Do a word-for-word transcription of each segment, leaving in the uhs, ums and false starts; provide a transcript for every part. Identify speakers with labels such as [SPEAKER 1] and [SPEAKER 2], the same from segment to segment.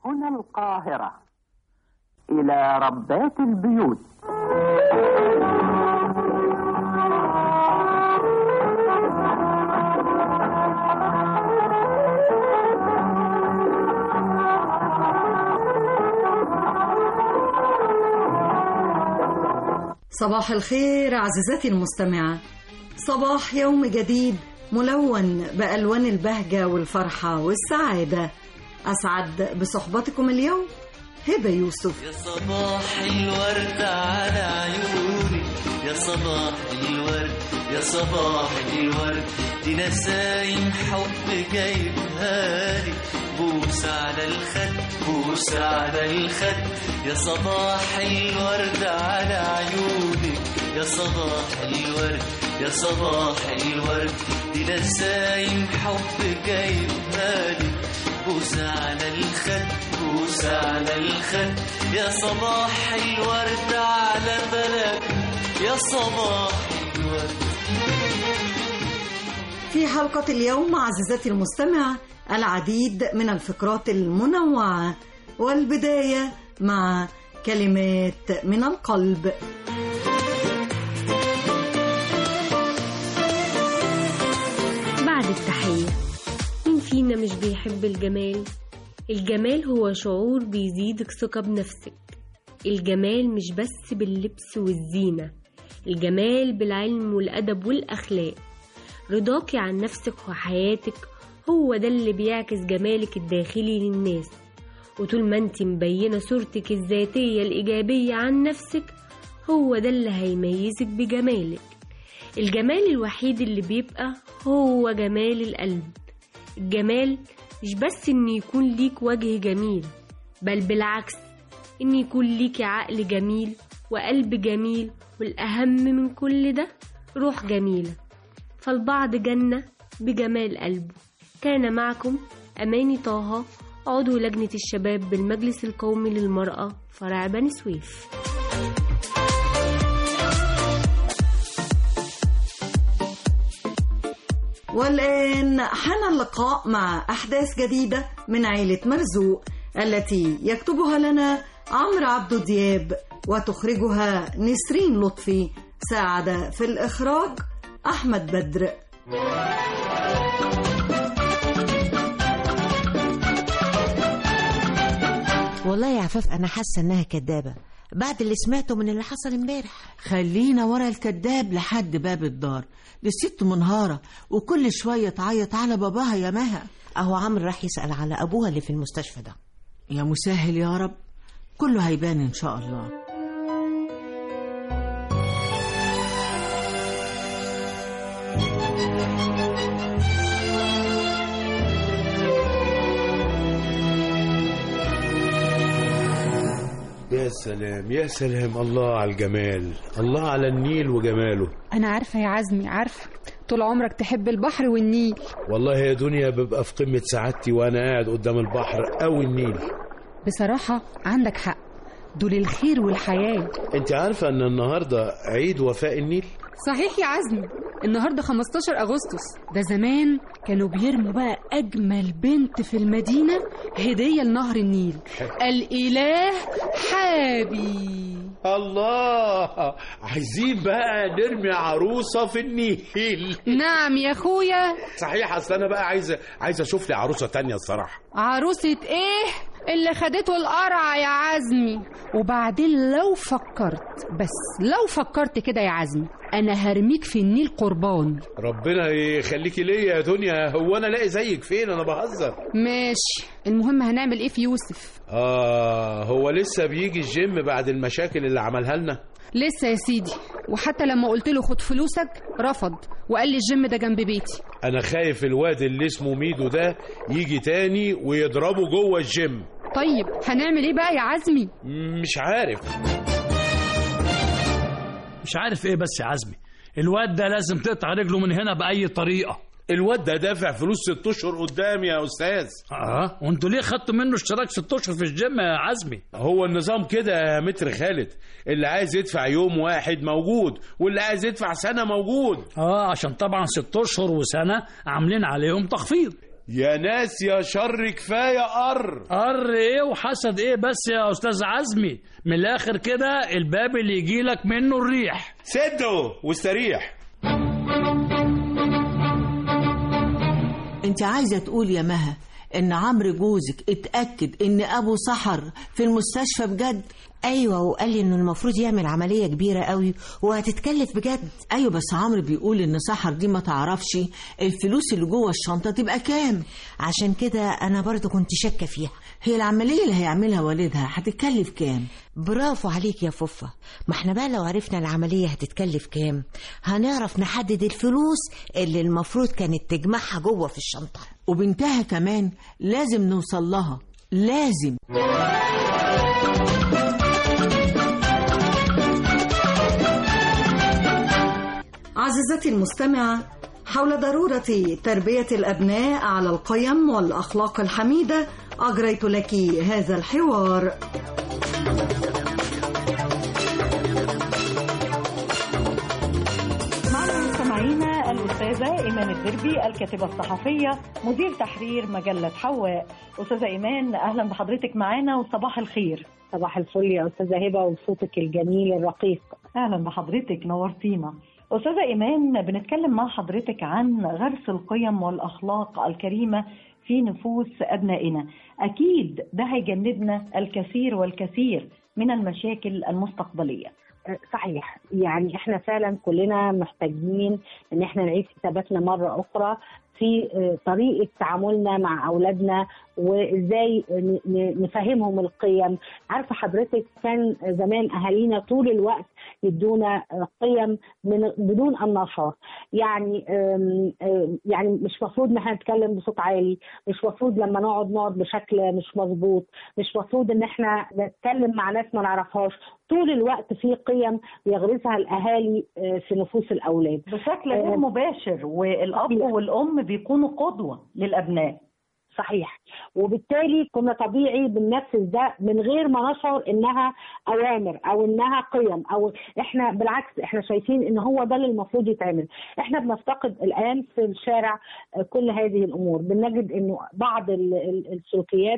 [SPEAKER 1] هنا القاهرة. إلى ربات البيوت.
[SPEAKER 2] صباح الخير عزيزتي المستمعة، صباح يوم جديد ملون بألوان البهجة والفرحة والسعادة. أسعد بصحبتكم اليوم هبة يوسف.
[SPEAKER 3] يا صباح الورد على عيوني، يا صباح الورد، يا صباح الورد، دي نسايم حب جايبها لي، بوس على الخد، بوس على الخد، يا صباح الورد على عيوني، يا صباح الورد، يا صباح الورد، دي نسايم حب جايبها لي، بوس على الخد، بوس على الخد، يا صباح الورد على بلد، يا صباح الورد.
[SPEAKER 2] في حلقة اليوم عزيزتي المستمعة العديد من الفقرات المنوعة، والبداية مع كلمات من القلب.
[SPEAKER 4] بعد التحية، مين فينا مش بيحب الجمال؟ الجمال هو شعور بيزيدك ثقة بنفسك. الجمال مش بس باللبس والزينة، الجمال بالعلم والأدب والأخلاق. رضاكي عن نفسك وحياتك هو ده اللي بيعكس جمالك الداخلي للناس. وطول ما انت مبينة صورتك الذاتية الإيجابية عن نفسك هو ده اللي هيميزك بجمالك. الجمال الوحيد اللي بيبقى هو جمال القلب. الجمال مش بس ان يكون ليك وجه جميل، بل بالعكس ان يكون ليك عقل جميل وقلب جميل، والأهم من كل ده روح جميلة. فالبعض جنة بجمال قلبه. كان معكم أماني طه، عضو لجنة الشباب بالمجلس القومي للمرأة فرع بني سويف.
[SPEAKER 2] والآن حان اللقاء مع أحداث جديدة من عائلة مرزوق التي يكتبها لنا عمرو عبد دياب وتخرجها نسرين لطفي. ساعد في الإخراج أحمد بدر.
[SPEAKER 5] والله يا عفاف أنا حاسة إنها كدابة بعد اللي سمعته من اللي حصل امبارح.
[SPEAKER 6] خلينا ورا الكداب لحد باب الدار. دي الست منهارة وكل شوية تعيط على باباها يا مها.
[SPEAKER 5] أهو عمرو راح يسأل على أبوها اللي في المستشفى ده.
[SPEAKER 6] يا مسهل يا رب، كله هيبان إن شاء الله.
[SPEAKER 7] يا سلام يا سلام، الله على الجمال، الله على النيل وجماله.
[SPEAKER 8] أنا عارفة يا عزمي، عارفة طول عمرك تحب البحر والنيل.
[SPEAKER 7] والله يا دنيا ببقى في قمة سعادتي وأنا قاعد قدام البحر أو النيل.
[SPEAKER 8] بصراحة عندك حق، دول الخير والحياة.
[SPEAKER 7] أنت عارفة أن النهاردة عيد وفاء النيل؟
[SPEAKER 8] صحيح يا عزمي، النهاردة خمستاشر أغسطس. ده زمان كانوا بيرموا بقى أجمل بنت في المدينة هدية لنهر النيل. الإله حابي.
[SPEAKER 7] الله، عايزين بقى نرمي عروسة في النيل.
[SPEAKER 8] نعم يا أخويا.
[SPEAKER 7] صحيح، أصل أنا بقى عايزة عايزة أشوف لي عروسة تانية الصراحة.
[SPEAKER 8] عروسة إيه؟ اللي خدته القرعة يا عزمي. وبعدين لو فكرت، بس لو فكرت كده يا عزمي، أنا هرميك في النيل قربان.
[SPEAKER 7] ربنا يخليكي ليا يا دنيا، هو أنا لاقي زيك فين؟ أنا بهزر.
[SPEAKER 8] ماشي، المهم هنعمل إيه في يوسف؟
[SPEAKER 7] آه هو لسه بيجي الجيم بعد المشاكل اللي عملها لنا؟
[SPEAKER 8] لسه يا سيدي، وحتى لما قلت له خد فلوسك رفض وقال لي الجيم ده جنب بيتي.
[SPEAKER 7] أنا خايف الواد اللي اسمه ميدو ده يجي تاني ويضربه جوه الجيم.
[SPEAKER 8] طيب هنعمل ايه بقى يا عزمي؟
[SPEAKER 7] مش عارف.
[SPEAKER 9] مش عارف ايه بس يا عزمي، الواد ده لازم تقطع رجله من هنا بأي طريقة.
[SPEAKER 7] الواد ده دافع فلوس ست اشهر قدام يا استاذ.
[SPEAKER 9] اه وانتوا ليه خدتوا منه اشتراك ست اشهر في الجيم يا عزمي؟
[SPEAKER 7] هو النظام كده يا متر خالد، اللي عايز يدفع يوم واحد موجود واللي عايز يدفع سنة موجود.
[SPEAKER 9] اه عشان طبعا ست اشهر وسنة عاملين عليهم تخفيض.
[SPEAKER 7] يا ناس يا شر كفاية قر.
[SPEAKER 9] قر ايه وحسد ايه بس يا استاذ عزمي؟ من الاخر كده الباب اللي يجيلك منه الريح.
[SPEAKER 7] سده واستريح.
[SPEAKER 6] انت عايزة تقول يا مها ان عمرو جوزك اتأكد ان ابو سحر في المستشفى بجد؟
[SPEAKER 5] ايوه، وقال لي انه المفروض يعمل عمليه كبيره قوي وهتتكلف بجد.
[SPEAKER 6] ايوه بس عمرو بيقول ان سحر دي ما تعرفش الفلوس اللي جوه الشنطه تبقى كام.
[SPEAKER 5] عشان كده انا برضو كنت شاكه فيها.
[SPEAKER 6] هي العمليه اللي هيعملها والدها هتتكلف كام؟
[SPEAKER 5] برافو عليك يا فوفا. ما احنا بقى لو عرفنا العمليه هتتكلف كام هنعرف نحدد الفلوس اللي المفروض كانت تجمعها جوه في الشنطه.
[SPEAKER 6] وبنتها كمان لازم نوصل لها، لازم.
[SPEAKER 2] عزيزتي المستمعة، حول ضرورة تربية الأبناء على القيم والأخلاق الحميدة أجريت لك هذا الحوار.
[SPEAKER 10] معنا مستمعينا الأستاذة إيمان الدربي، الكاتبة الصحفية، مدير تحرير مجلة حواء. أستاذة إيمان، أهلا بحضرتك معانا وصباح الخير.
[SPEAKER 11] صباح الفل يا أستاذة هبة وصوتك الجميل الرقيق.
[SPEAKER 10] أهلا بحضرتك، نورتينا. أستاذة إيمان، بنتكلم مع حضرتك عن غرس القيم والأخلاق الكريمة في نفوس أبنائنا. أكيد ده هيجنبنا الكثير والكثير من المشاكل المستقبلية.
[SPEAKER 11] صحيح، يعني احنا فعلا كلنا محتاجين ان احنا نعيد حساباتنا مرة أخرى في طريقة تعاملنا مع أولادنا وإزاي نفهمهم القيم. عارفة حضرتك كان زمان أهالينا طول الوقت يدونا قيم من بدون أن نشعر. يعني يعني مش مفروض ان احنا نتكلم بصوت عالي، مش مفروض لما نقعد نقعد بشكل مش مظبوط، مش مفروض ان احنا نتكلم مع ناس ما نعرفهاش. طول الوقت في قيم يغرسها الأهالي في نفوس الأولاد
[SPEAKER 10] بشكل غير مباشر، والأب والأم بيكونوا قدوة للأبناء.
[SPEAKER 11] صحيح، وبالتالي كنا طبيعي بننفذ ده من غير ما نشعر انها اوامر او انها قيم، او احنا بالعكس احنا شايفين ان هو ده اللي المفروض يتعمل. احنا بنفتقد الان في الشارع كل هذه الامور، بنجد انه بعض السلوكيات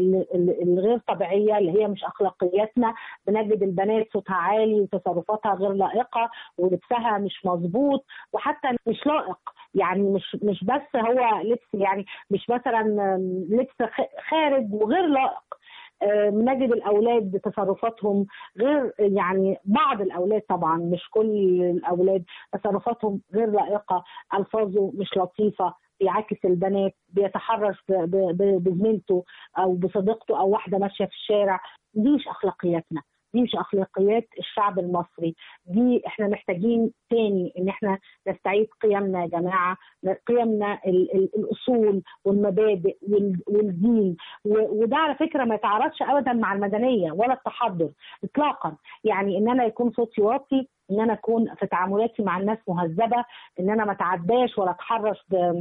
[SPEAKER 11] الغير طبيعيه اللي هي مش اخلاقياتنا. بنجد البنات صوتها عالي وتصرفاتها غير لائقه ولبسها مش مظبوط وحتى مش لائق. يعني مش مش بس هو لبس، يعني مش مثلا لبس خارج وغير لائق. بنجد الاولاد تصرفاتهم غير، يعني بعض الاولاد طبعا مش كل الاولاد تصرفاتهم غير لائقه، الفاظه مش لطيفه، بيعاكس البنات، بيتحرش بزميلته او بصديقته او واحده ماشيه في الشارع. دي مش اخلاقياتنا، دي مش اخلاقيات الشعب المصري. دي احنا محتاجين تاني ان احنا نستعيد قيمنا يا جماعه، قيمنا الاصول والمبادئ والدين. وده على فكره ما يتعارضش ابدا مع المدنيه ولا التحضر اطلاقا. يعني ان انا يكون صوتي واطي، ان انا اكون في تعاملاتي مع الناس مهذبه، ان انا ما اتعداش ولا اتحرش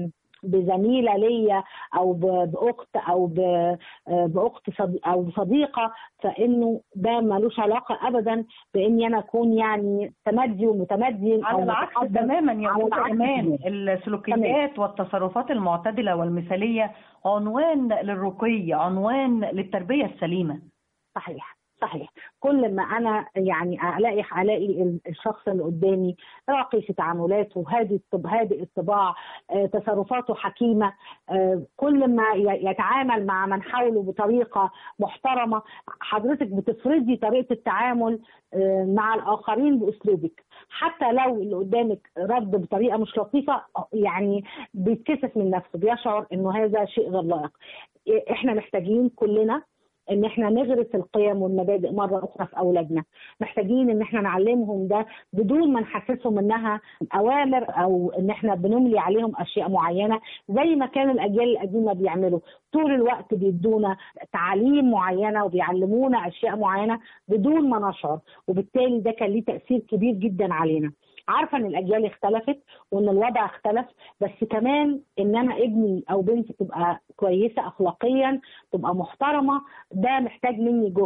[SPEAKER 11] بزميله ليا او باخت او باخت او بصديقه، فانه ده ملوش علاقه ابدا باني انا اكون يعني تمدي ومتمدي.
[SPEAKER 10] على العكس تماما يا استاذه ايمان، السلوكيات والتصرفات المعتدله والمثاليه عنوان للرقي، عنوان للتربيه السليمه.
[SPEAKER 11] صحيح صحيح. كل ما انا يعني الاقي الاقي الشخص اللي قدامي راقي في تعاملاته، هادي هادئ الطباع، تصرفاته حكيمه، كل ما يتعامل مع من حوله بطريقه محترمه، حضرتك بتفرضي طريقه التعامل مع الاخرين باسلوبك. حتى لو اللي قدامك رد بطريقه مش لطيفه، يعني بيتكسف من نفسه، بيشعر انه هذا شيء غير لائق. احنا محتاجين كلنا ان احنا نغرس القيم والمبادئ مره اخرى في اولادنا. محتاجين ان احنا نعلمهم ده بدون ما نحسسهم انها اوامر او ان احنا بنملي عليهم اشياء معينه، زي ما كان الاجيال القديمه بيعملوا. طول الوقت بيدونا تعاليم معينه وبيعلمونا اشياء معينه بدون ما نشعر، وبالتالي ده كان ليه تاثير كبير جدا علينا. عارفه ان الاجيال اختلفت وان الوضع اختلف، بس كمان ان انا ابني او بنتي تبقى كويسه اخلاقيا، تبقى محترمه، ده محتاج مني جهد،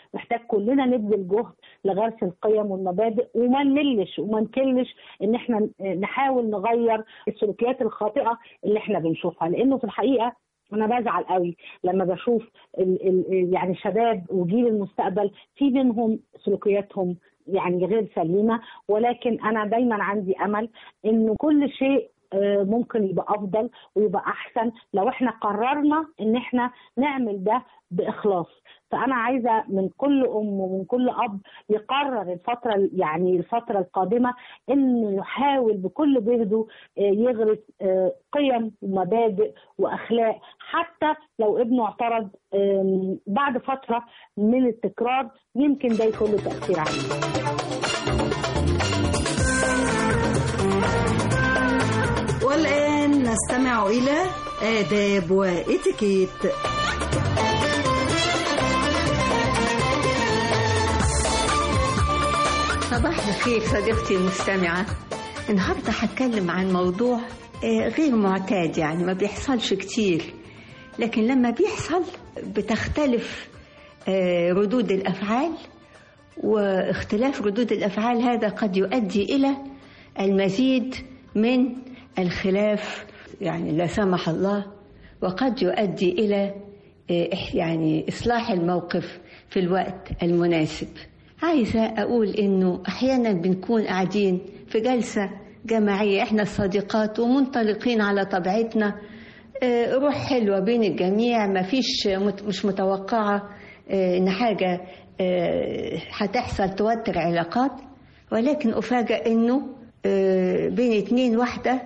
[SPEAKER 11] محتاج كلنا نبذل جهد لغرس القيم والمبادئ، وما نملش وما نكلش ان احنا نحاول نغير السلوكيات الخاطئه اللي احنا بنشوفها. لانه في الحقيقه انا بزعل قوي لما بشوف ال ال يعني شباب وجيل المستقبل في منهم سلوكياتهم يعني غير سليمه، ولكن انا دايما عندي امل انه كل شيء ممكن يبقى افضل ويبقى احسن لو احنا قررنا ان احنا نعمل ده باخلاص. فانا عايزه من كل ام ومن كل اب يقرر الفتره يعني الفتره القادمه انه يحاول بكل جهده يغرس قيم ومبادئ واخلاق، حتى لو ابنه اعترض بعد فتره من التكرار يمكن ده يكون له تاثير عليه.
[SPEAKER 2] والآن نستمع إلى آداب وإتيكيت.
[SPEAKER 12] صباح الخير صديقتي المستمعة. النهاردة هتكلم عن موضوع غير معتاد، يعني ما بيحصلش كتير، لكن لما بيحصل بتختلف ردود الأفعال، واختلاف ردود الأفعال هذا قد يؤدي إلى المزيد من الخلاف، يعني لا سمح الله، وقد يؤدي إلى يعني إصلاح الموقف في الوقت المناسب. عايزة أقول إنه أحيانا بنكون قاعدين في جلسة جماعية إحنا الصديقات ومنطلقين على طبيعتنا، روح حلوة بين الجميع، ما فيش مش متوقعة إن حاجة هتحصل توتر علاقات، ولكن أفاجأ إنه بين اتنين واحدة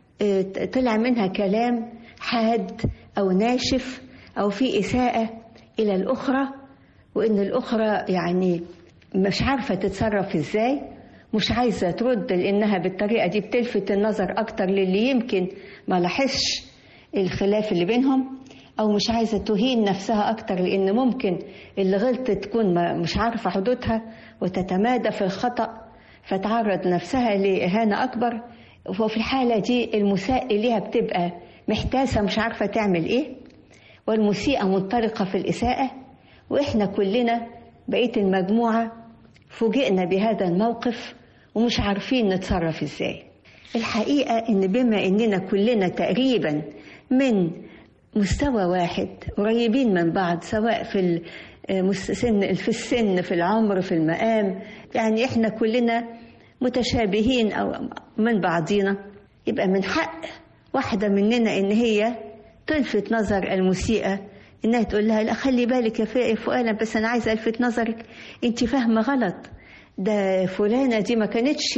[SPEAKER 12] طلع منها كلام حاد أو ناشف أو في إساءة إلى الأخرى، وإن الأخرى يعني مش عارفة تتصرف إزاي، مش عايزة ترد لأنها بالطريقة دي بتلفت النظر أكتر للي يمكن ما لاحظش الخلاف اللي بينهم، أو مش عايزة تهين نفسها أكتر لأن ممكن اللي غلطت تكون مش عارفة حدودها وتتمادى في الخطأ فتعرض نفسها لإهانة أكبر. وفي الحالة دي المساء إليها بتبقى محتاسة مش عارفة تعمل إيه، والمسيئة منطلقة في الإساءة، وإحنا كلنا بقية المجموعة فوجئنا بهذا الموقف ومش عارفين نتصرف إزاي. الحقيقة إن بما إننا كلنا تقريبا من مستوى واحد قريبين من بعض، سواء في السن في السن في العمر في المقام، يعني إحنا كلنا متشابهين أو من بعضينا، يبقى من حق واحدة مننا إن هي تلفت نظر المسيئة، إنها تقول لها لا خلي بالك يا فلانة، بس أنا عايزة ألفت نظرك أنت فاهمة غلط، ده فلانة دي ما كانتش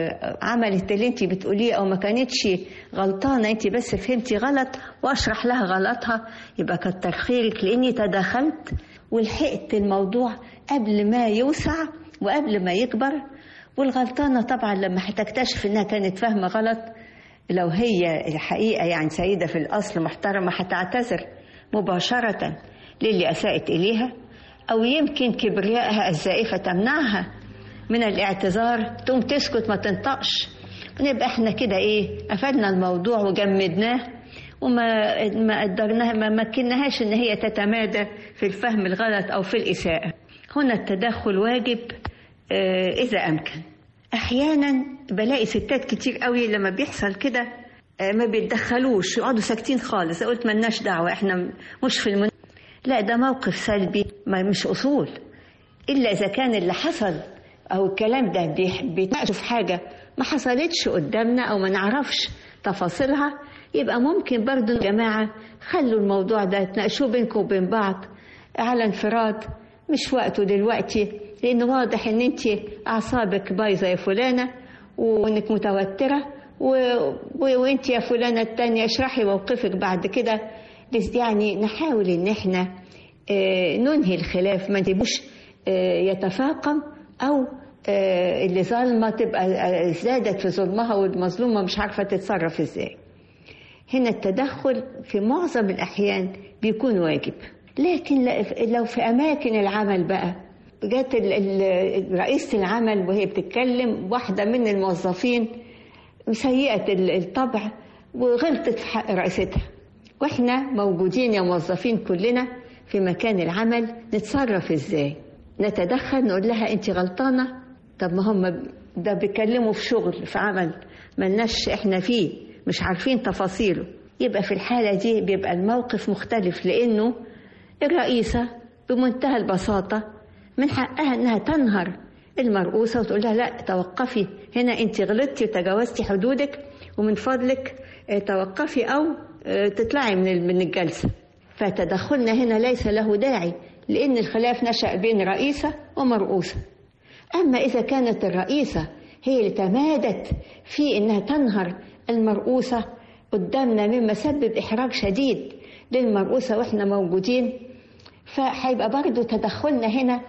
[SPEAKER 12] عملت اللي أنت بتقوليه أو ما كانتش غلطانة، أنت بس فهمتي غلط، وأشرح لها غلطها. يبقى كتر خيرك لأني تدخلت ولحقت الموضوع قبل ما يوسع وقبل ما يكبر. والغلطانة طبعا لما هتكتشف إنها كانت فاهمة غلط، لو هي الحقيقة يعني سيدة في الأصل محترمة هتعتذر مباشرة للي أساءت إليها، أو يمكن كبريائها الزائفة تمنعها من الاعتذار، تقوم تسكت ما تنطقش، ونبقى احنا كده ايه قفلنا الموضوع وجمدناه وما ما قدرناها ما مكناهاش ان هي تتمادى في الفهم الغلط او في الإساءة. هنا التدخل واجب اه إذا أمكن. أحيانا بلاقي ستات كتير قوي لما بيحصل كده اه ما بيتدخلوش، يقعدوا ساكتين خالص، قلت ملناش دعوة احنا مش في المن... لا ده موقف سلبي، ما مش أصول، إلا إذا كان اللي حصل أو الكلام ده بيتناقشوا في حاجة ما حصلتش قدامنا أو ما نعرفش تفاصيلها، يبقى ممكن برضو يا جماعة خلوا الموضوع ده تناقشوه بينكم وبين بعض على انفراد، مش وقته دلوقتي، لأنه واضح إن أنت أعصابك بايظة يا فلانة وإنك متوترة، و... و... وإنت يا فلانة التانية اشرحي موقفك بعد كده. بس يعني نحاول إن إحنا آه ننهي الخلاف، ما نسيبوش آه يتفاقم، أو آه اللي ظالمة تبقى زادت في ظلمها والمظلومة مش عارفة تتصرف إزاي. هنا التدخل في معظم الأحيان بيكون واجب، لكن لو في أماكن العمل بقى جات رئيسة العمل وهي بتتكلم واحدة من الموظفين سيئة الطبع وغلطت في حق رئيستها، وإحنا موجودين يا موظفين كلنا في مكان العمل، نتصرف إزاي؟ نتدخل نقول لها أنت غلطانة. طب ما هم ده بيكلموا في شغل في عمل ملناش إحنا فيه، مش عارفين تفاصيله. يبقى في الحالة دي بيبقى الموقف مختلف، لأنه الرئيسة بمنتهى البساطة من حقها أنها تنهر المرؤوسة وتقول لها لا توقفي هنا، أنت غلطتي وتجاوزتي حدودك، ومن فضلك توقفي أو تطلعي من الجلسة. فتدخلنا هنا ليس له داعي، لأن الخلاف نشأ بين رئيسة ومرؤوسة. أما إذا كانت الرئيسة هي اللي تمادت في أنها تنهر المرؤوسة قدامنا مما سبب إحراج شديد للمرؤوسة وإحنا موجودين، فهيبقى برضو تدخلنا هنا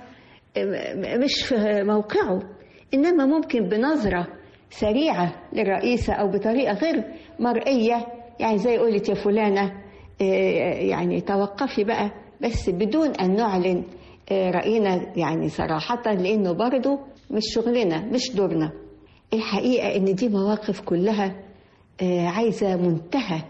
[SPEAKER 12] مش في موقعه، إنما ممكن بنظرة سريعة للرئيسة أو بطريقة غير مرئية، يعني زي قولت يا فلانة يعني توقفي بقى، بس بدون أن نعلن رأينا يعني صراحة، لأنه برضو مش شغلنا مش دورنا. الحقيقة إن دي مواقف كلها عايزة منتهى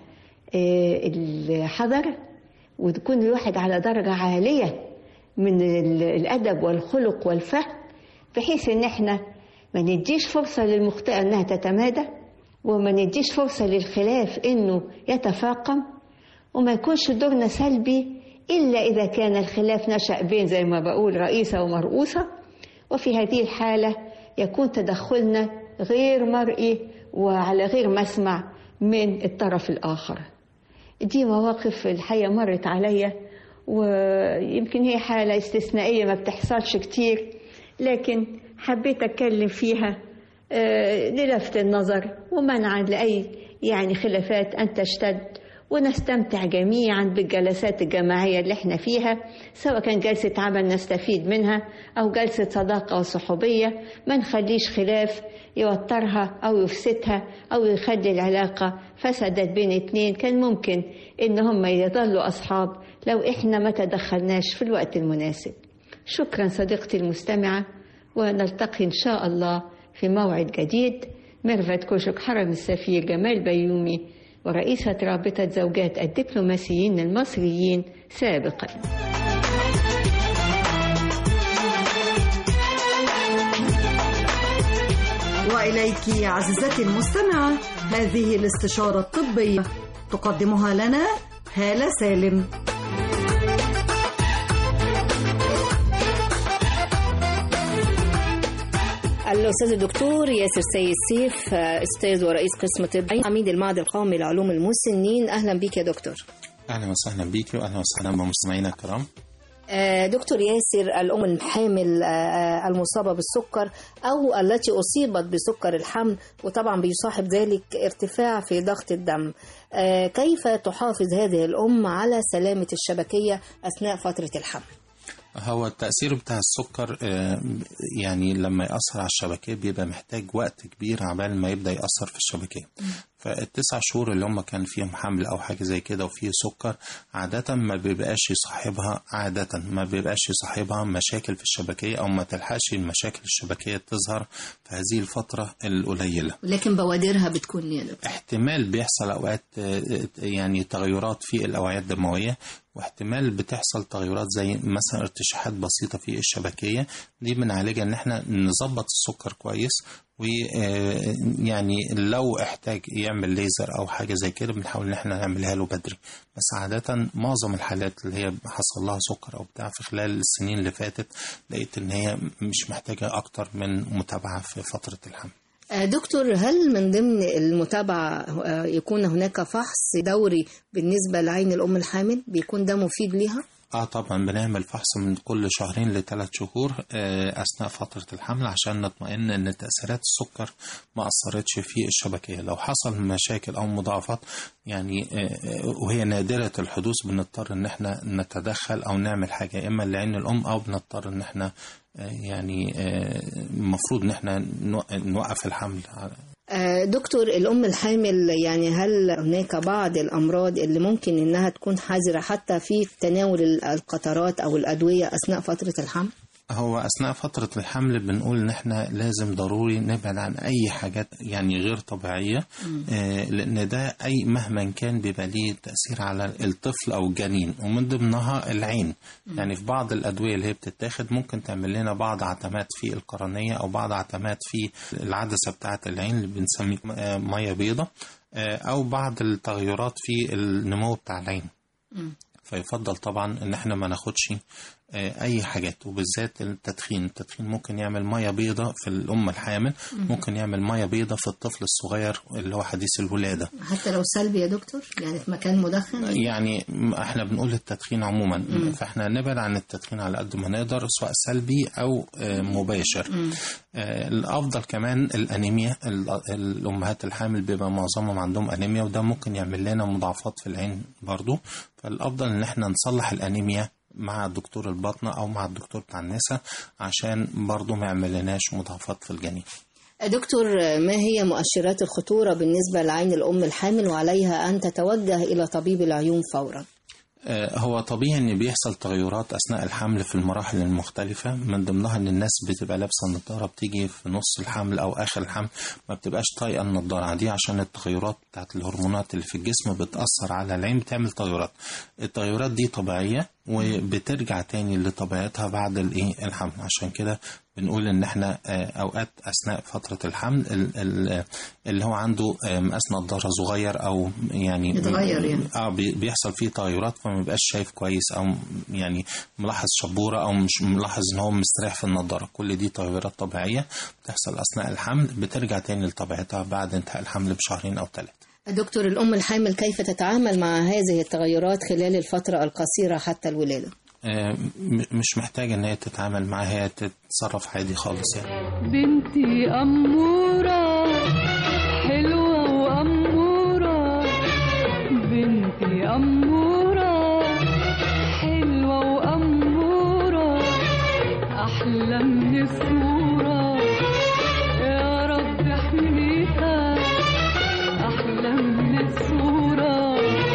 [SPEAKER 12] الحذر، وتكون الواحد على درجة عالية من الأدب والخلق والفهم، بحيث إن احنا ما نديش فرصة للمخطئة إنها تتمادى، وما نديش فرصة للخلاف إنه يتفاقم، وما يكونش دورنا سلبي إلا إذا كان الخلاف نشأ بين زي ما بقول رئيسة ومرؤوسة. وفي هذه الحالة يكون تدخلنا غير مرئي وعلى غير مسمع من الطرف الآخر. دي مواقف الحقيقة مرت عليا، ويمكن هي حالة استثنائية ما بتحصلش كتير، لكن حبيت أتكلم فيها للفت النظر ومنعا لأي يعني خلافات أن تشتد، ونستمتع جميعا بالجلسات الجماعية اللي احنا فيها، سواء كان جلسة عمل نستفيد منها أو جلسة صداقة وصحوبية. ما نخليش خلاف يوترها أو يفسدها أو يخلي العلاقة فسدت بين اتنين كان ممكن إن هم يظلوا أصحاب لو إحنا ما تدخلناش في الوقت المناسب. شكرا صديقتي المستمعة، ونلتقي إن شاء الله في موعد جديد. ميرفت كوشك، حرم السفير جمال بيومي، ورئيسة رابطة زوجات الدبلوماسيين المصريين سابقا.
[SPEAKER 2] وإليك عزيزتي المستمعة هذه الاستشارة الطبية تقدمها لنا هالة سالم.
[SPEAKER 13] الأستاذ الدكتور ياسر سيد سيف، أستاذ ورئيس قسم طب عميد المعهد القومي لعلوم المسنين. أهلا بك يا دكتور.
[SPEAKER 14] أهلا وسهلا بك وأهلا وسهلا بمستمعينا الكرام.
[SPEAKER 13] دكتور ياسر، الأم الحامل المصابة بالسكر أو التي أصيبت بسكر الحمل، وطبعا بيصاحب ذلك ارتفاع في ضغط الدم، كيف تحافظ هذه الأم على سلامة الشبكية أثناء فترة الحمل؟
[SPEAKER 14] هو التأثير بتاع السكر يعني لما يأثر على الشبكية بيبقى محتاج وقت كبير عبال ما يبدأ يأثر في الشبكية. فالتسع شهور اللي هم كان فيهم حمل أو حاجة زي كده وفيه سكر عادة ما بيبقاش يصاحبها عادة ما بيبقاش يصاحبها مشاكل في الشبكية، أو ما تلحقش المشاكل الشبكية تظهر في هذه الفترة القليلة.
[SPEAKER 13] لكن بوادرها بتكون يعني
[SPEAKER 14] احتمال بيحصل أوقات يعني تغيرات في الأوعية الدموية، واحتمال بتحصل تغيرات زي مثلا ارتشاحات بسيطة في الشبكية. دي بنعالجها ان احنا نظبط السكر كويس، ويعني لو احتاج يعمل ليزر او حاجة زي كده بنحاول ان احنا نعملها له بدري. بس عادة معظم الحالات اللي هي حصل لها سكر او بتاع في خلال السنين اللي فاتت لقيت ان هي مش محتاجة اكتر من متابعة في فترة الحمل.
[SPEAKER 13] دكتور، هل من ضمن المتابعة يكون هناك فحص دوري بالنسبة لعين الأم الحامل بيكون ده مفيد ليها؟
[SPEAKER 14] اه طبعا بنعمل فحص من كل شهرين لثلاث شهور اثناء فترة الحمل عشان نطمئن ان تأثيرات السكر ما اثرتش في الشبكية. لو حصل مشاكل او مضاعفات يعني وهي نادرة الحدوث بنضطر ان احنا نتدخل او نعمل حاجة اما لعين الام، او بنضطر ان احنا يعني المفروض ان احنا نوقف الحمل.
[SPEAKER 13] دكتور، الأم الحامل يعني هل هناك بعض الأمراض اللي ممكن إنها تكون حذرة حتى في تناول القطرات أو الأدوية أثناء فترة الحمل؟
[SPEAKER 14] هو أثناء فترة الحمل بنقول إن إحنا لازم ضروري نبعد عن أي حاجات يعني غير طبيعية، آه لأن ده أي مهما كان بيبقى ليه تأثير على الطفل أو الجنين، ومن ضمنها العين. مم. يعني في بعض الأدوية اللي هي بتتاخد ممكن تعمل لنا بعض عتمات في القرنية أو بعض عتمات في العدسة بتاعة العين اللي بنسميه مية بيضة، آه أو بعض التغيرات في النمو بتاع العين. مم. فيفضل طبعا ان احنا ما ناخدش اي حاجات، وبالذات التدخين. التدخين ممكن يعمل ميه بيضة في الام الحامل، ممكن يعمل ميه بيضة في الطفل الصغير اللي هو حديث الولادة،
[SPEAKER 13] حتى لو سلبي يا دكتور، يعني في مكان مدخن.
[SPEAKER 14] يعني احنا بنقول التدخين عموما، مم. فاحنا نبعد عن التدخين على قد ما نقدر سواء سلبي او مباشر. مم. الافضل كمان الانيميا. الامهات الحامل بيبقى معظمهم عندهم انيميا، وده ممكن يعمل لنا مضاعفات في العين برضو. فالافضل ان احنا نصلح الانيميا مع دكتور الباطنة او مع الدكتور بتاع النساء عشان برضو ما يعمل لناش مضاعفات في الجنين.
[SPEAKER 13] دكتور، ما هي مؤشرات الخطورة بالنسبة لعين الام الحامل وعليها ان تتوجه الى طبيب العيون فورا؟
[SPEAKER 14] هو طبيعي ان بيحصل تغيرات اثناء الحمل في المراحل المختلفه، من ضمنها ان الناس بتبقى لابسه النضاره بتيجي في نص الحمل او اخر الحمل ما بتبقاش طايقه النضاره دي، عشان التغيرات بتاعت الهرمونات اللي في الجسم بتاثر على العين، بتعمل تغيرات. التغيرات دي طبيعيه وبترجع تاني لطبيعتها بعد الايه الحمل. عشان كده بنقول ان احنا اوقات اثناء فتره الحمل اللي هو عنده مقاس نضاره صغير او يعني
[SPEAKER 13] يتغير يعني
[SPEAKER 14] اه بيحصل فيه تغيرات، فما بيبقاش شايف كويس او يعني ملاحظ شبوره او مش ملاحظ ان هو مستريح في النضاره. كل دي تغيرات طبيعيه بتحصل اثناء الحمل، بترجع تاني لطبيعتها بعد انتهاء الحمل بشهرين او ثلاثه.
[SPEAKER 13] دكتور، الأم الحامل كيف تتعامل مع هذه التغيرات خلال الفترة القصيرة حتى الولادة؟
[SPEAKER 14] مش محتاجة ان هي تتعامل معها، هي تتصرف عادي خالص يعني.
[SPEAKER 15] بنتي أمورة حلوة وأمورة، بنتي أمورة حلوة وأمورة، أحلى من الصورة، يا رب احميها أحلى من الصورة،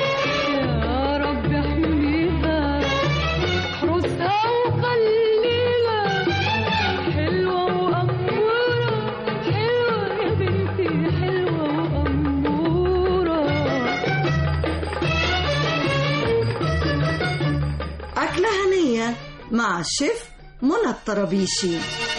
[SPEAKER 15] يا رب احميها حرسها وخليها حلوة وأمورة، حلوة يا بنتي حلوة وأمورة.
[SPEAKER 2] أكلة هنية مع الشيف منى الطرابيشي.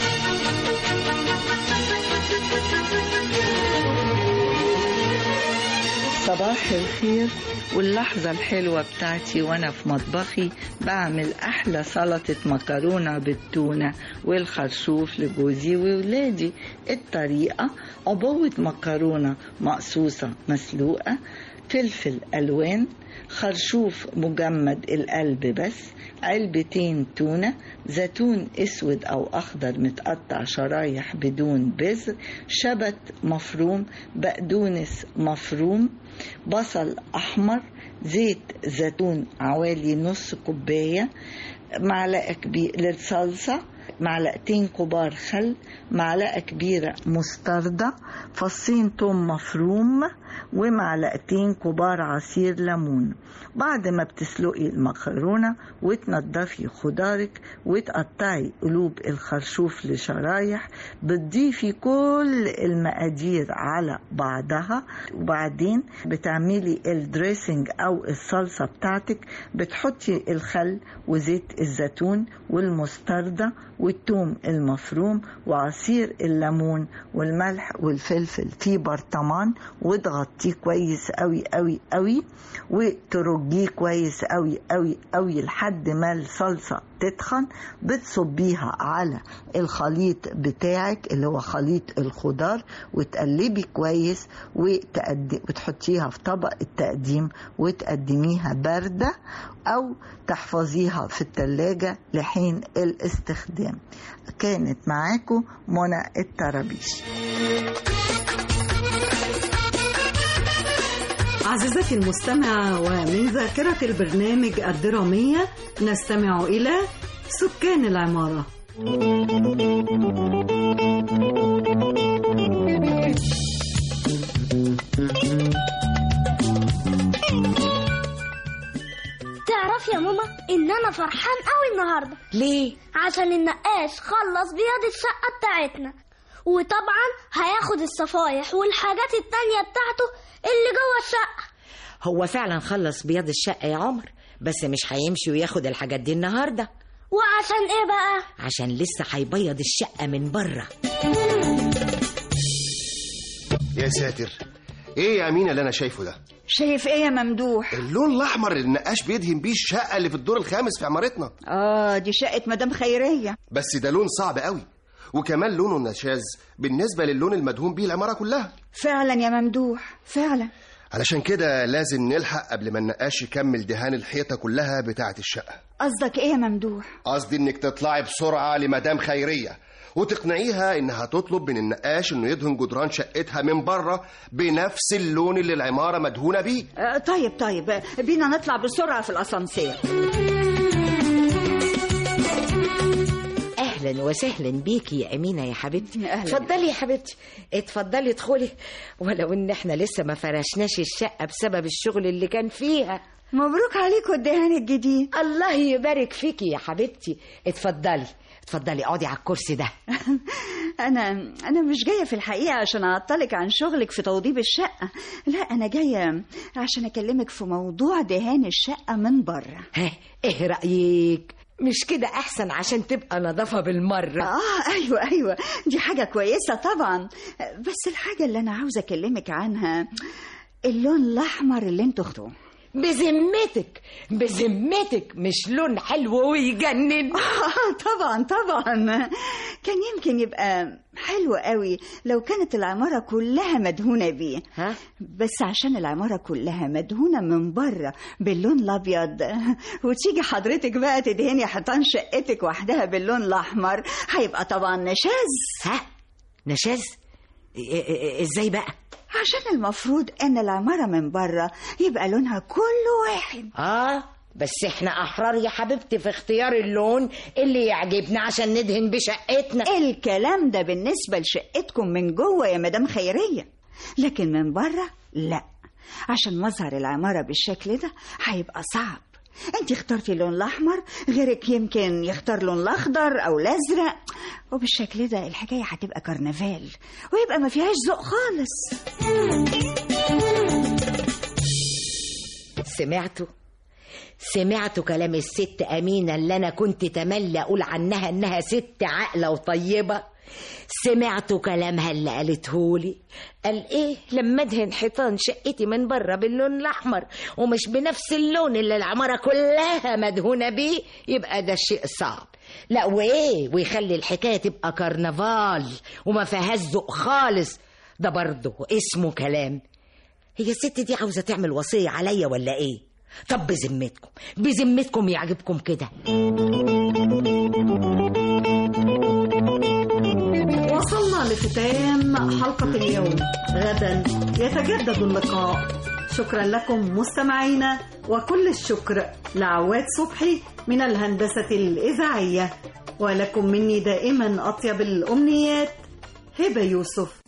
[SPEAKER 16] صباح الخير، واللحظة الحلوة بتاعتي وأنا في مطبخي بعمل أحلى سلطة مكرونة بالتونة والخرشوف لجوزي وولادي. الطريقة: عبوة مكرونة مقصوصة مسلوقة، فلفل ألوان، خرشوف مجمد القلب بس، علبتين تونة، زيتون اسود او اخضر متقطع شرايح بدون بذر، شبت مفروم، بقدونس مفروم، بصل احمر، زيت زيتون حوالي نص كوباية، معلقة كبيرة للصلصة، معلقتين كبار خل، معلقة كبيرة مستردة، فصين توم مفروم، ومعلقتين كبار عصير ليمون. بعد ما بتسلقي المكرونة وتنضفي خضارك وتقطعي قلوب الخرشوف لشرايح، بتضيفي كل المقادير على بعضها، وبعدين بتعملي الدريسنج او الصلصة بتاعتك. بتحطي الخل وزيت الزيتون والمستردة والثوم المفروم وعصير الليمون والملح والفلفل في برطمان، وتغطيه كويس قوي قوي قوي، وترجيه كويس قوي قوي قوي لحد ما الصلصة تتخن. بتصبيها على الخليط بتاعك اللي هو خليط الخضار، وتقلبي كويس وتحطيها في طبق التقديم وتقدميها باردة أو تحفظيها في الثلاجة لحين الاستخدام. كانت معاكم منى الطرابيشي.
[SPEAKER 2] عزيزتي المستمعة، ومن ذاكرة البرنامج الدرامية نستمع إلى سكان العمارة.
[SPEAKER 17] تعرف يا ماما ان انا فرحان قوي النهارده.
[SPEAKER 5] ليه؟
[SPEAKER 17] عشان النقاش خلص بياض الشقه بتاعتنا، وطبعا هياخد الصفايح والحاجات التانية بتاعته اللي جوه الشقه.
[SPEAKER 5] هو فعلا خلص بياض الشقه يا عمر، بس مش هيمشي وياخد الحاجات دي النهارده.
[SPEAKER 17] وعشان ايه بقى؟
[SPEAKER 5] عشان لسه هيبيض الشقه من بره.
[SPEAKER 18] يا ساتر، ايه يا امينه اللي انا شايفه ده؟
[SPEAKER 19] شايف ايه يا ممدوح؟
[SPEAKER 18] اللون الاحمر اللي النقاش بيدهن بيه الشقه اللي في الدور الخامس في عمارتنا.
[SPEAKER 19] اه دي شقه مدام خيريه.
[SPEAKER 18] بس ده لون صعب قوي، وكمان لونه نشاز بالنسبه للون المدهون بيه العماره كلها.
[SPEAKER 19] فعلا يا ممدوح فعلا.
[SPEAKER 18] علشان كده لازم نلحق قبل ما النقاش يكمل دهان الحيطه كلها بتاعه الشقه.
[SPEAKER 19] قصدك ايه يا ممدوح؟
[SPEAKER 18] قصدي انك تطلعي بسرعه لمدام خيريه وتقنعيها انها تطلب من النقاش انه يدهن جدران شقتها من بره بنفس اللون اللي العماره مدهونه بيه.
[SPEAKER 19] آه طيب طيب بينا نطلع بسرعه في الاسانسير.
[SPEAKER 5] اهلا وسهلا بيكي يا امينه يا حبيبتي. اتفضلي يا حبيبتي، اتفضلي ادخلي، ولو ان احنا لسه ما فرشناش الشقه بسبب الشغل اللي كان فيها.
[SPEAKER 19] مبروك عليكم الدهان الجديد.
[SPEAKER 5] الله يبارك فيكي يا حبيبتي. اتفضلي اتفضلي اقعدي على الكرسي ده.
[SPEAKER 19] انا انا مش جايه في الحقيقه عشان اعطلك عن شغلك في توضيب الشقه، لا انا جايه عشان اكلمك في موضوع دهان الشقه من بره.
[SPEAKER 5] ها ايه رايك؟ مش كده احسن عشان تبقى نظافه بالمره؟
[SPEAKER 19] اه ايوه ايوه دي حاجه كويسه طبعا، بس الحاجه اللي انا عاوزه اكلمك عنها اللون الاحمر اللي انتوا اختوه.
[SPEAKER 5] بذمتك بذمتك مش لون حلو ويجنن؟
[SPEAKER 19] آه طبعا طبعا، كان يمكن يبقى حلو قوي لو كانت العمارة كلها مدهونة بيه.
[SPEAKER 5] ها؟
[SPEAKER 19] بس عشان العمارة كلها مدهونة من بره باللون الأبيض، وتيجي حضرتك بقى تدهني حيطان شقتك وحدها باللون الأحمر، هيبقى طبعا نشاز.
[SPEAKER 5] ها؟ نشاز؟ ازاي بقى؟
[SPEAKER 19] عشان المفروض ان العمارة من بره يبقى لونها كله واحد.
[SPEAKER 5] اه بس احنا احرار يا حبيبتي في اختيار اللون اللي يعجبنا عشان ندهن بشقتنا.
[SPEAKER 19] الكلام ده بالنسبة لشقتكم من جوه يا مدام خيرية، لكن من بره لا، عشان مظهر العمارة بالشكل ده هيبقى صعب. انت اخترتي اللون الاحمر، غيرك يمكن يختار لون الاخضر او الازرق، وبالشكل ده الحكايه هتبقى كرنفال ويبقى ما فيهاش ذوق خالص.
[SPEAKER 5] سمعتوا سمعتوا كلام الست امينه اللي انا كنت تملي اقول عنها انها ست عاقله وطيبه؟ سمعتوا كلامها اللي قالتهولي؟ قال ايه؟ لما ادهن حيطان شقتي من بره باللون الاحمر ومش بنفس اللون اللي العماره كلها مدهونه بيه يبقى ده شيء صعب. لا وايه ويخلي الحكايه تبقى كرنفال وما فيهاش ذوق خالص، ده برضه اسمه كلام. هي الست دي عاوزه تعمل وصيه عليا ولا ايه؟ طب بذمتكم بذمتكم يعجبكم كده؟
[SPEAKER 2] وصلنا لختام حلقة اليوم، غدا يتجدد اللقاء. شكرا لكم مستمعينا، وكل الشكر لعواد صبحي من الهندسة الإذاعية، ولكم مني دائما أطيب الأمنيات. هبة يوسف.